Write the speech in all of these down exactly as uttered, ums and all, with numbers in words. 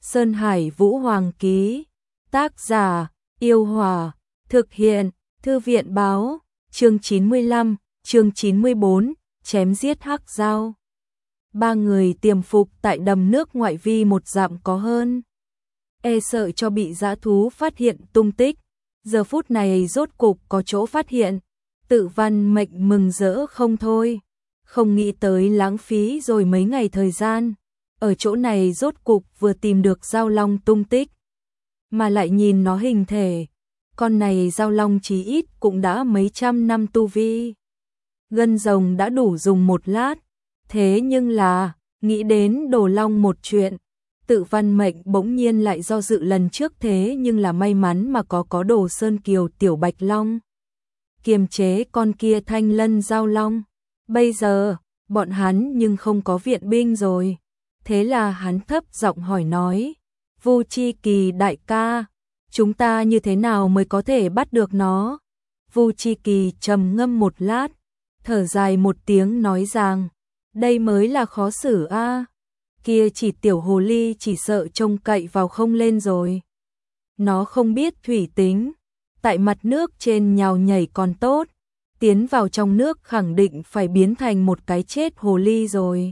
Sơn Hải Vũ Hoàng ký. Tác giả, Yêu Hòa. Thực hiện, Thư viện báo. Chương chín mươi lăm, chương chín mươi bốn, chém giết hắc dao. Ba người tiềm phục tại đầm nước ngoại vi một dặm có hơn. E sợ cho bị dã thú phát hiện tung tích. Giờ phút này rốt cục có chỗ phát hiện. Tự Văn Mệnh mừng rỡ không thôi. Không nghĩ tới lãng phí rồi mấy ngày thời gian. Ở chỗ này rốt cục vừa tìm được dao long tung tích. Mà lại nhìn nó hình thể. Con này dao long chí ít cũng đã mấy trăm năm tu vi. Gân rồng đã đủ dùng một lát. Thế nhưng là, nghĩ đến đồ long một chuyện. Tự Văn Mệnh bỗng nhiên lại do dự lần trước, thế nhưng là may mắn mà có có đồ sơn kiều tiểu bạch long. Kiềm chế con kia thanh lân dao long. Bây giờ, bọn hắn nhưng không có viện binh rồi. Thế là hắn thấp giọng hỏi nói. Vu Chi Kỳ đại ca, chúng ta như thế nào mới có thể bắt được nó? Vu Chi Kỳ trầm ngâm một lát, thở dài một tiếng nói rằng, đây mới là khó xử a. À. Kia chỉ tiểu hồ ly chỉ sợ trông cậy vào không lên rồi. Nó không biết thủy tính, tại mặt nước trên nhào nhảy còn tốt, tiến vào trong nước khẳng định phải biến thành một cái chết hồ ly rồi.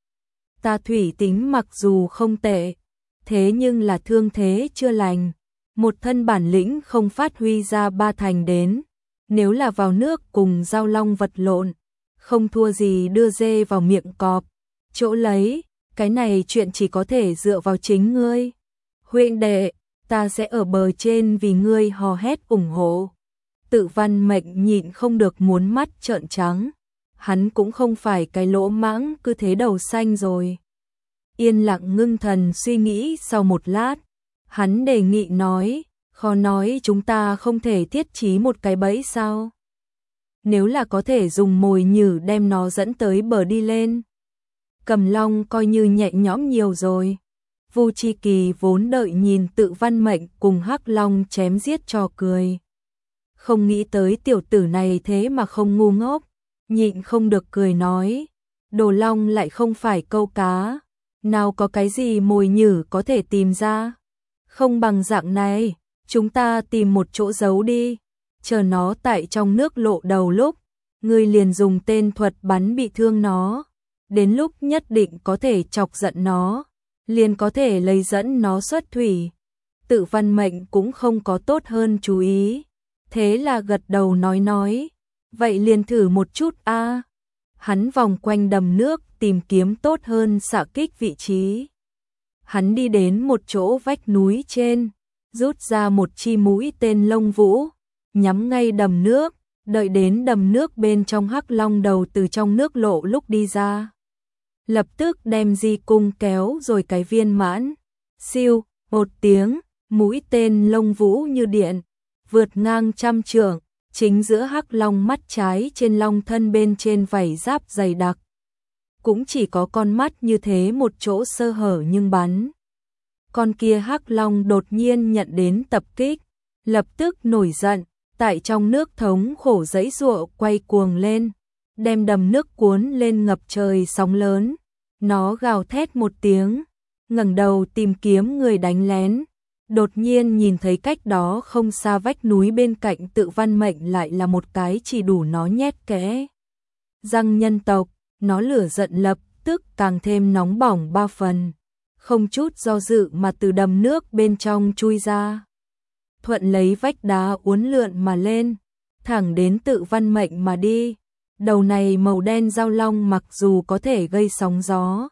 Ta thủy tính mặc dù không tệ, thế nhưng là thương thế chưa lành, một thân bản lĩnh không phát huy ra ba thành đến, nếu là vào nước cùng dao long vật lộn, không thua gì đưa dê vào miệng cọp, chỗ lấy, cái này chuyện chỉ có thể dựa vào chính ngươi. Huynh đệ, ta sẽ ở bờ trên vì ngươi hò hét ủng hộ. Tự Văn Mệnh nhịn không được muốn mắt trợn trắng, hắn cũng không phải cái lỗ mãng cứ thế đầu xanh rồi. Yên lặng ngưng thần suy nghĩ sau một lát, hắn đề nghị nói, khó nói chúng ta không thể thiết trí một cái bẫy sao? Nếu là có thể dùng mồi nhử đem nó dẫn tới bờ đi lên. Cầm long coi như nhẹ nhõm nhiều rồi. Vu Chi Kỳ vốn đợi nhìn Tự Văn Mệnh cùng hắc long chém giết cho cười. Không nghĩ tới tiểu tử này thế mà không ngu ngốc, nhịn không được cười nói, đồ long lại không phải câu cá, nào có cái gì mồi nhử có thể tìm ra. Không bằng dạng này, chúng ta tìm một chỗ giấu đi, chờ nó tại trong nước lộ đầu lúc, ngươi liền dùng tên thuật bắn bị thương nó, đến lúc nhất định có thể chọc giận nó, liền có thể lấy dẫn nó xuất thủy. Tự Văn Mệnh cũng không có tốt hơn chú ý, thế là gật đầu nói nói, vậy liền thử một chút a. À. Hắn vòng quanh đầm nước tìm kiếm tốt hơn xạ kích vị trí. Hắn đi đến một chỗ vách núi trên, rút ra một chi mũi tên lông vũ, nhắm ngay đầm nước, đợi đến đầm nước bên trong hắc long đầu từ trong nước lộ lúc đi ra. Lập tức đem di cung kéo rồi cái viên mãn, siêu, một tiếng, mũi tên lông vũ như điện, vượt ngang trăm trượng, chính giữa hắc long mắt trái trên long thân bên trên vảy giáp dày đặc. Cũng chỉ có con mắt như thế một chỗ sơ hở nhưng bắn. Con kia hắc long đột nhiên nhận đến tập kích, lập tức nổi giận, tại trong nước thống khổ giãy giụa quay cuồng lên, đem đầm nước cuốn lên ngập trời sóng lớn. Nó gào thét một tiếng, ngẩng đầu tìm kiếm người đánh lén. Đột nhiên nhìn thấy cách đó không xa vách núi bên cạnh Tự Văn Mệnh lại là một cái chỉ đủ nó nhét kẽ răng nhân tộc, nó lửa giận lập tức càng thêm nóng bỏng ba phần, không chút do dự mà từ đầm nước bên trong chui ra, thuận lấy vách đá uốn lượn mà lên, thẳng đến Tự Văn Mệnh mà đi. Đầu này màu đen dao long mặc dù có thể gây sóng gió,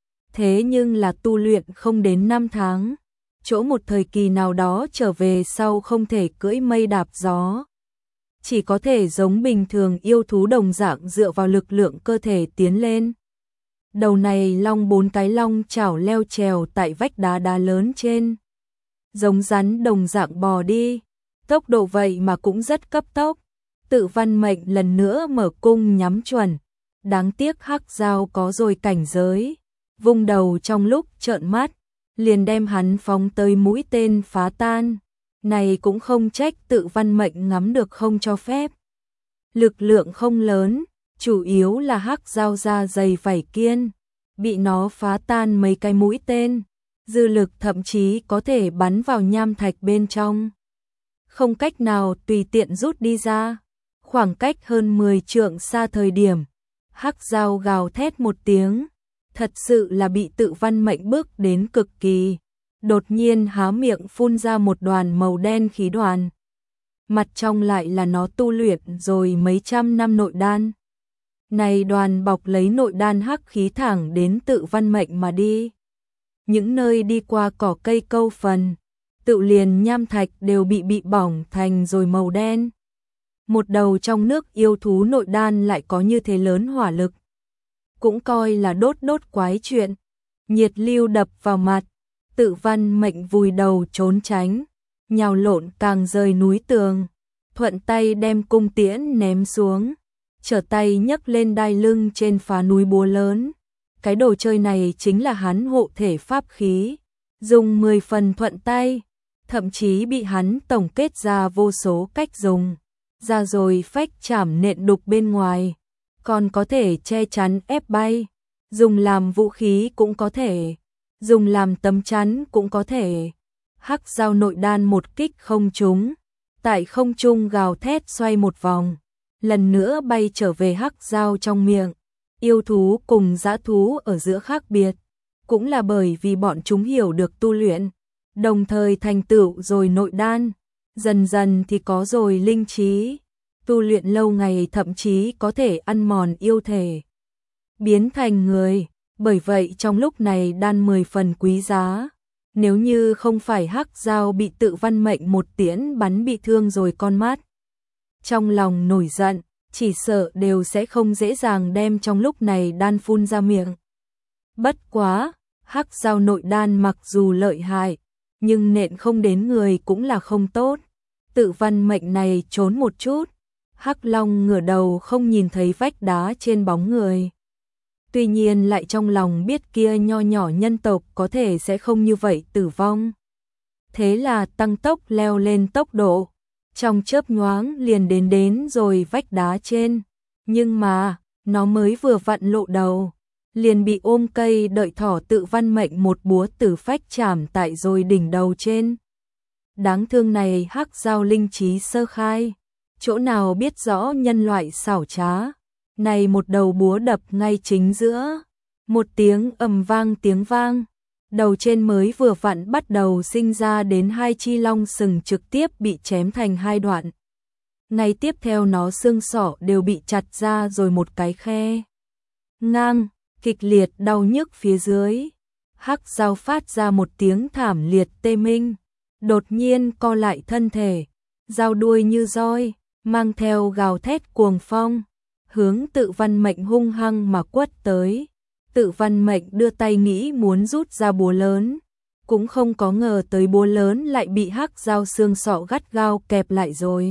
thế nhưng là tu luyện không đến năm tháng, chỗ một thời kỳ nào đó trở về sau không thể cưỡi mây đạp gió, chỉ có thể giống bình thường yêu thú đồng dạng dựa vào lực lượng cơ thể tiến lên. Đầu này long bốn cái long chảo leo trèo tại vách đá đá lớn trên, giống rắn đồng dạng bò đi, tốc độ vậy mà cũng rất cấp tốc. Tự Văn Mệnh lần nữa mở cung nhắm chuẩn, đáng tiếc hắc dao có rồi cảnh giới, vung đầu trong lúc trợn mắt, liền đem hắn phóng tới mũi tên phá tan. Này cũng không trách Tự Văn Mệnh ngắm được không cho phép. Lực lượng không lớn, chủ yếu là hắc dao da dày vảy kiên, bị nó phá tan mấy cái mũi tên, dư lực thậm chí có thể bắn vào nham thạch bên trong. Không cách nào tùy tiện rút đi ra. Khoảng cách hơn mười trượng xa thời điểm, hắc dao gào thét một tiếng, thật sự là bị Tự Văn Mệnh bước đến cực kỳ. Đột nhiên há miệng phun ra một đoàn màu đen khí đoàn. Mặt trong lại là nó tu luyện rồi mấy trăm năm nội đan. Này đoàn bọc lấy nội đan hắc khí thẳng đến Tự Văn Mệnh mà đi. Những nơi đi qua cỏ cây câu phần, tự liền nham thạch đều bị bị bỏng thành rồi màu đen. Một đầu trong nước yêu thú nội đan lại có như thế lớn hỏa lực. Cũng coi là đốt đốt quái chuyện. Nhiệt lưu đập vào mặt, Tự Văn Mệnh vùi đầu trốn tránh, nhào lộn càng rời núi tường, thuận tay đem cung tiễn ném xuống, trở tay nhấc lên đai lưng trên phá núi búa lớn. Cái đồ chơi này chính là hắn hộ thể pháp khí, dùng mười phần thuận tay, thậm chí bị hắn tổng kết ra vô số cách dùng, ra rồi phách chảm nện đục bên ngoài, còn có thể che chắn ép bay, dùng làm vũ khí cũng có thể, dùng làm tấm chắn cũng có thể. Hắc dao nội đan một kích không trúng, tại không trung gào thét xoay một vòng, lần nữa bay trở về hắc dao trong miệng. Yêu thú cùng dã thú ở giữa khác biệt, cũng là bởi vì bọn chúng hiểu được tu luyện, đồng thời thành tựu rồi nội đan, dần dần thì có rồi linh trí, tu luyện lâu ngày thậm chí có thể ăn mòn yêu thể, biến thành người, bởi vậy trong lúc này đan mười phần quý giá. Nếu như không phải hắc dao bị Tự Văn Mệnh một tiễn bắn bị thương rồi con mắt, trong lòng nổi giận, chỉ sợ đều sẽ không dễ dàng đem trong lúc này đan phun ra miệng. Bất quá, hắc dao nội đan mặc dù lợi hại, nhưng nện không đến người cũng là không tốt. Tự Văn Mệnh này trốn một chút, hắc long ngửa đầu không nhìn thấy vách đá trên bóng người. Tuy nhiên lại trong lòng biết kia nho nhỏ nhân tộc có thể sẽ không như vậy tử vong. Thế là tăng tốc leo lên tốc độ, trong chớp nhoáng liền đến đến rồi vách đá trên. Nhưng mà, nó mới vừa vặn lộ đầu, liền bị ôm cây đợi thỏ Tự Văn Mệnh một búa tử phách chảm tại rồi đỉnh đầu trên. Đáng thương này hắc dao linh trí sơ khai, chỗ nào biết rõ nhân loại xảo trá. Này một đầu búa đập ngay chính giữa, một tiếng ầm vang tiếng vang, đầu trên mới vừa vặn bắt đầu sinh ra đến hai chi long sừng trực tiếp bị chém thành hai đoạn. Ngay tiếp theo nó xương sọ đều bị chặt ra rồi một cái khe ngang, kịch liệt đau nhức phía dưới. Hắc dao phát ra một tiếng thảm liệt tê minh, đột nhiên co lại thân thể, dao đuôi như roi, mang theo gào thét cuồng phong, hướng Tự Văn Mệnh hung hăng mà quất tới. Tự Văn Mệnh đưa tay nghĩ muốn rút ra búa lớn, cũng không có ngờ tới búa lớn lại bị hắc dao xương sọ gắt gao kẹp lại rồi.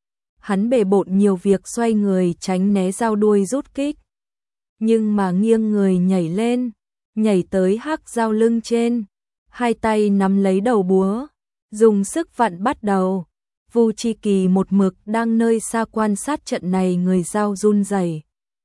Hắn bề bộn nhiều việc xoay người tránh né dao đuôi rút kích, nhưng mà nghiêng người nhảy lên, nhảy tới hắc dao lưng trên, hai tay nắm lấy đầu búa, dùng sức vặn bắt đầu. Vu Chi Kỳ một mực đang nơi xa quan sát trận này, người dao run rẩy.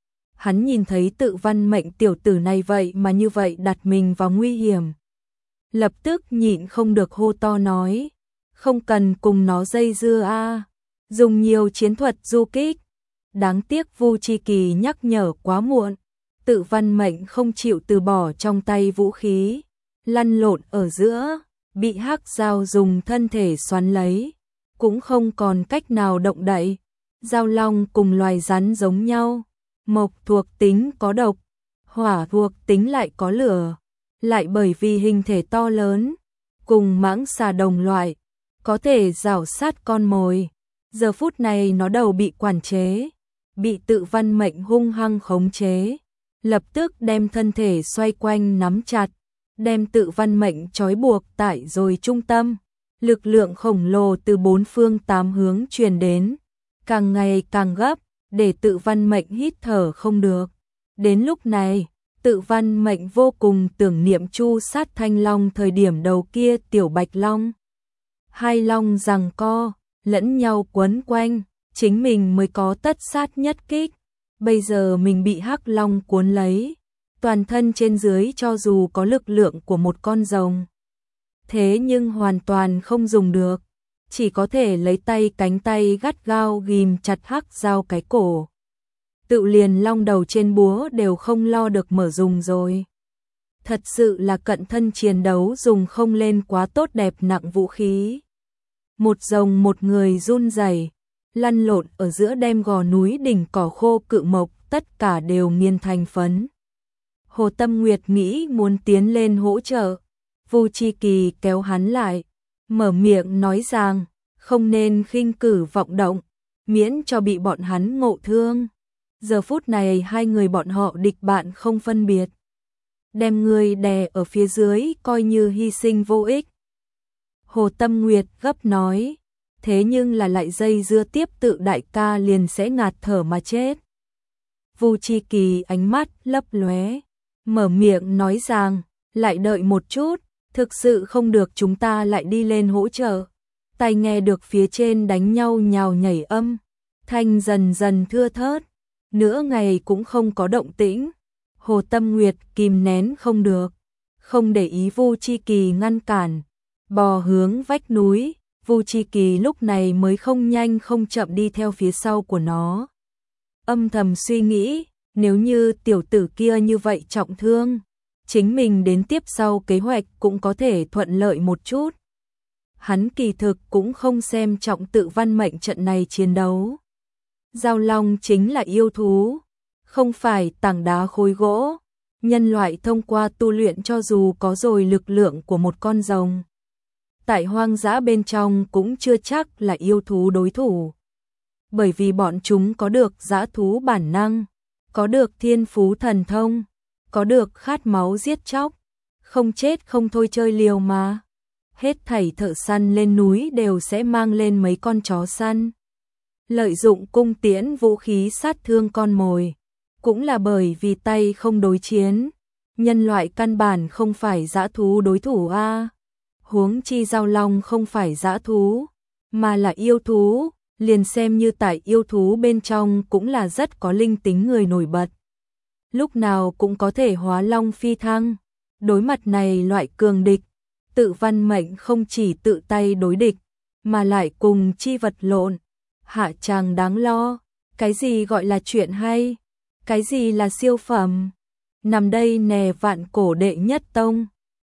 Hắn nhìn thấy Tự Văn Mệnh tiểu tử này vậy mà như vậy đặt mình vào nguy hiểm. Lập tức nhịn không được hô to nói, không cần cùng nó dây dưa a, dùng nhiều chiến thuật du kích. Đáng tiếc Vu Chi Kỳ nhắc nhở quá muộn, Tự Văn Mệnh không chịu từ bỏ trong tay vũ khí, lăn lộn ở giữa, bị hắc dao dùng thân thể xoắn lấy, cũng không còn cách nào động đậy. Dao long cùng loài rắn giống nhau, mộc thuộc tính có độc, hỏa thuộc tính lại có lửa, lại bởi vì hình thể to lớn, cùng mãng xà đồng loại, có thể rảo sát con mồi. Giờ phút này nó đầu bị quản chế, bị Tự Văn Mệnh hung hăng khống chế, lập tức đem thân thể xoay quanh nắm chặt, đem Tự Văn Mệnh trói buộc tại rồi trung tâm. Lực lượng khổng lồ từ bốn phương tám hướng truyền đến, càng ngày càng gấp, để Tự Văn Mệnh hít thở không được. Đến lúc này, Tự Văn Mệnh vô cùng tưởng niệm Chu sát Thanh Long thời điểm đầu kia tiểu bạch long. Hai long giằng co, lẫn nhau quấn quanh, chính mình mới có tất sát nhất kích. Bây giờ mình bị hắc long cuốn lấy, toàn thân trên dưới cho dù có lực lượng của một con rồng, thế nhưng hoàn toàn không dùng được, chỉ có thể lấy tay cánh tay gắt gao ghim chặt Hắc Dao cái cổ. Tự liền long đầu trên búa đều không lo được mở dùng rồi. Thật sự là cận thân chiến đấu dùng không lên quá tốt đẹp nặng vũ khí. Một rồng một người run rẩy, lăn lộn ở giữa đem gò núi đỉnh cỏ khô cự mộc tất cả đều nghiền thành phấn. Hồ Tâm Nguyệt nghĩ muốn tiến lên hỗ trợ, Vu Chi Kỳ kéo hắn lại, mở miệng nói rằng không nên khinh cử vọng động, miễn cho bị bọn hắn ngộ thương. Giờ phút này hai người bọn họ địch bạn không phân biệt, đem người đè ở phía dưới coi như hy sinh vô ích. Hồ Tâm Nguyệt gấp nói, thế nhưng là lại dây dưa tiếp tự đại ca liền sẽ ngạt thở mà chết. Vu Chi Kỳ ánh mắt lấp lóe, mở miệng nói rằng, lại đợi một chút, thực sự không được chúng ta lại đi lên hỗ trợ. Tai nghe được phía trên đánh nhau nhào nhảy âm, thanh dần dần thưa thớt, nửa ngày cũng không có động tĩnh. Hồ Tâm Nguyệt kìm nén không được, không để ý Vu Chi Kỳ ngăn cản, bò hướng vách núi. Vu Chi Kỳ lúc này mới không nhanh không chậm đi theo phía sau của nó. Âm thầm suy nghĩ, nếu như tiểu tử kia như vậy trọng thương, chính mình đến tiếp sau kế hoạch cũng có thể thuận lợi một chút. Hắn kỳ thực cũng không xem trọng tự văn mệnh trận này chiến đấu. Giao long chính là yêu thú, không phải tảng đá khối gỗ. Nhân loại thông qua tu luyện cho dù có rồi lực lượng của một con rồng, tại hoang dã bên trong cũng chưa chắc là yêu thú đối thủ. Bởi vì bọn chúng có được dã thú bản năng, có được thiên phú thần thông, có được khát máu giết chóc, không chết không thôi chơi liều mà. Hết thảy thợ săn lên núi đều sẽ mang lên mấy con chó săn, lợi dụng cung tiễn vũ khí sát thương con mồi. Cũng là bởi vì tay không đối chiến, nhân loại căn bản không phải dã thú đối thủ a. Huống chi giao long không phải dã thú, mà là yêu thú, liền xem như tại yêu thú bên trong cũng là rất có linh tính người nổi bật. Lúc nào cũng có thể hóa long phi thăng. Đối mặt này loại cường địch, tự văn mệnh không chỉ tự tay đối địch, mà lại cùng chi vật lộn. Hạ tràng đáng lo, cái gì gọi là chuyện hay, cái gì là siêu phẩm. Nằm đây nè vạn cổ đệ nhất tông.